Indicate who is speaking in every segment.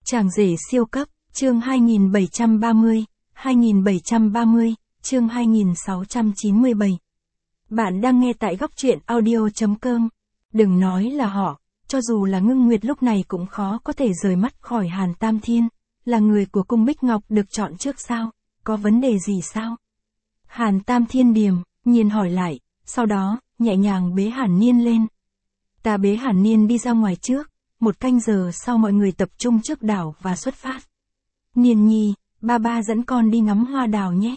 Speaker 1: Chàng rể siêu cấp, chương 2730, chương 2697. Bạn đang nghe tại góc truyện audio.com. Đừng nói là họ, cho dù là Ngưng Nguyệt lúc này cũng khó có thể rời mắt khỏi Hàn Tam Thiên, là người của cung Bích Ngọc được chọn trước sao, có vấn đề gì sao? Hàn Tam Thiên điềm, nhiên hỏi lại, sau đó, nhẹ nhàng bế Hàn Niên lên. Ta bế Hàn Niên đi ra ngoài trước, 1 canh giờ sau mọi người tập trung trước đảo và xuất phát. Niên nhi, ba dẫn con đi ngắm hoa đào nhé.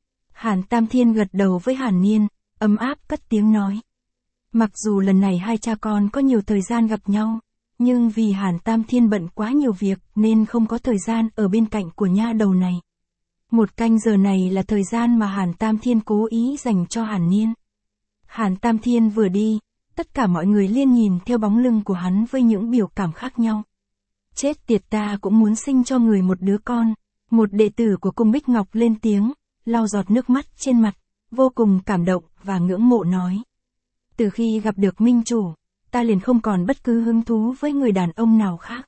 Speaker 1: Hàn Tam Thiên gật đầu với Hàn Niên, ấm áp cất tiếng nói. Mặc dù lần này hai cha con có nhiều thời gian gặp nhau, nhưng vì Hàn Tam Thiên bận quá nhiều việc nên không có thời gian ở bên cạnh của nha đầu này. 1 canh giờ này là thời gian mà Hàn Tam Thiên cố ý dành cho Hàn Niên. Hàn Tam Thiên vừa đi, tất cả mọi người liên nhìn theo bóng lưng của hắn với những biểu cảm khác nhau. Chết tiệt, ta cũng muốn sinh cho người một đứa con. Một đệ tử của cung Bích Ngọc lên tiếng, lau giọt nước mắt trên mặt, vô cùng cảm động và ngưỡng mộ nói. Từ khi gặp được minh chủ, ta liền không còn bất cứ hứng thú với người đàn ông nào khác.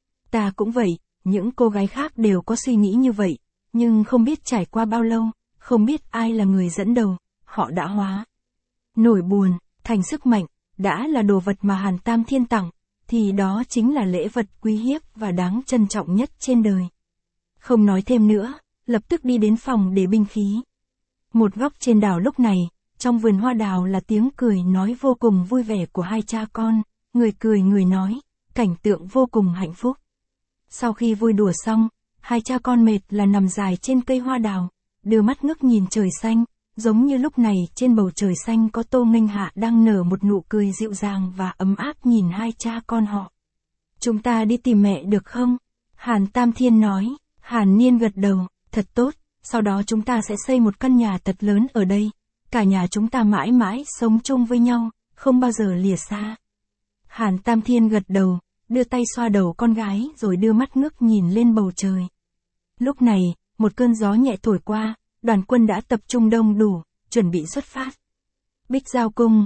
Speaker 1: Ta cũng vậy, những cô gái khác đều có suy nghĩ như vậy, nhưng không biết trải qua bao lâu, không biết ai là người dẫn đầu, họ đã hóa nỗi buồn thành sức mạnh, đã là đồ vật mà Hàn Tam Thiên tặng, thì đó chính là lễ vật quý hiếm và đáng trân trọng nhất trên đời. Không nói thêm nữa, lập tức đi đến phòng để binh khí. Một góc trên đảo lúc này, trong vườn hoa đào là tiếng cười nói vô cùng vui vẻ của hai cha con, người cười người nói, cảnh tượng vô cùng hạnh phúc. Sau khi vui đùa xong, hai cha con mệt là nằm dài trên cây hoa đào, đưa mắt ngước nhìn trời xanh, giống như lúc này trên bầu trời xanh có Tô Nghênh Hạ đang nở một nụ cười dịu dàng và ấm áp nhìn hai cha con họ. Chúng ta đi tìm mẹ được không? Hàn Tam Thiên nói. Hàn Niên gật đầu, thật tốt, sau đó chúng ta sẽ xây một căn nhà thật lớn ở đây. Cả nhà chúng ta mãi mãi sống chung với nhau, không bao giờ lìa xa. Hàn Tam Thiên gật đầu, đưa tay xoa đầu con gái rồi đưa mắt ngước nhìn lên bầu trời. Lúc này, một cơn gió nhẹ thổi qua, đoàn quân đã tập trung đông đủ, chuẩn bị xuất phát. Bích Giao Cung,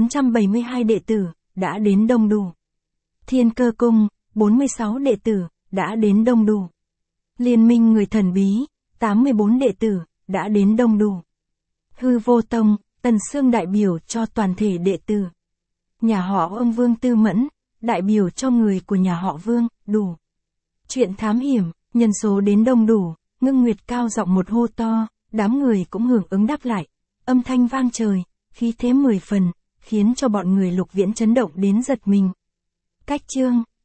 Speaker 1: 472 đệ tử, đã đến đông đủ. Thiên Cơ Cung, 46 đệ tử, đã đến đông đủ. Liên minh người thần bí, 84 đệ tử, đã đến đông đủ. Hư Vô Tông, Tần Sương đại biểu cho toàn thể đệ tử. Nhà họ ông Vương Tư Mẫn, đại biểu cho người của nhà họ Vương, đủ. Chuyện thám hiểm, nhân số đến đông đủ, Ngưng Nguyệt cao giọng một hô to, đám người cũng hưởng ứng đáp lại. Âm thanh vang trời, khí thế 10 phần, khiến cho bọn người Lục Viễn chấn động đến giật mình. Cách chương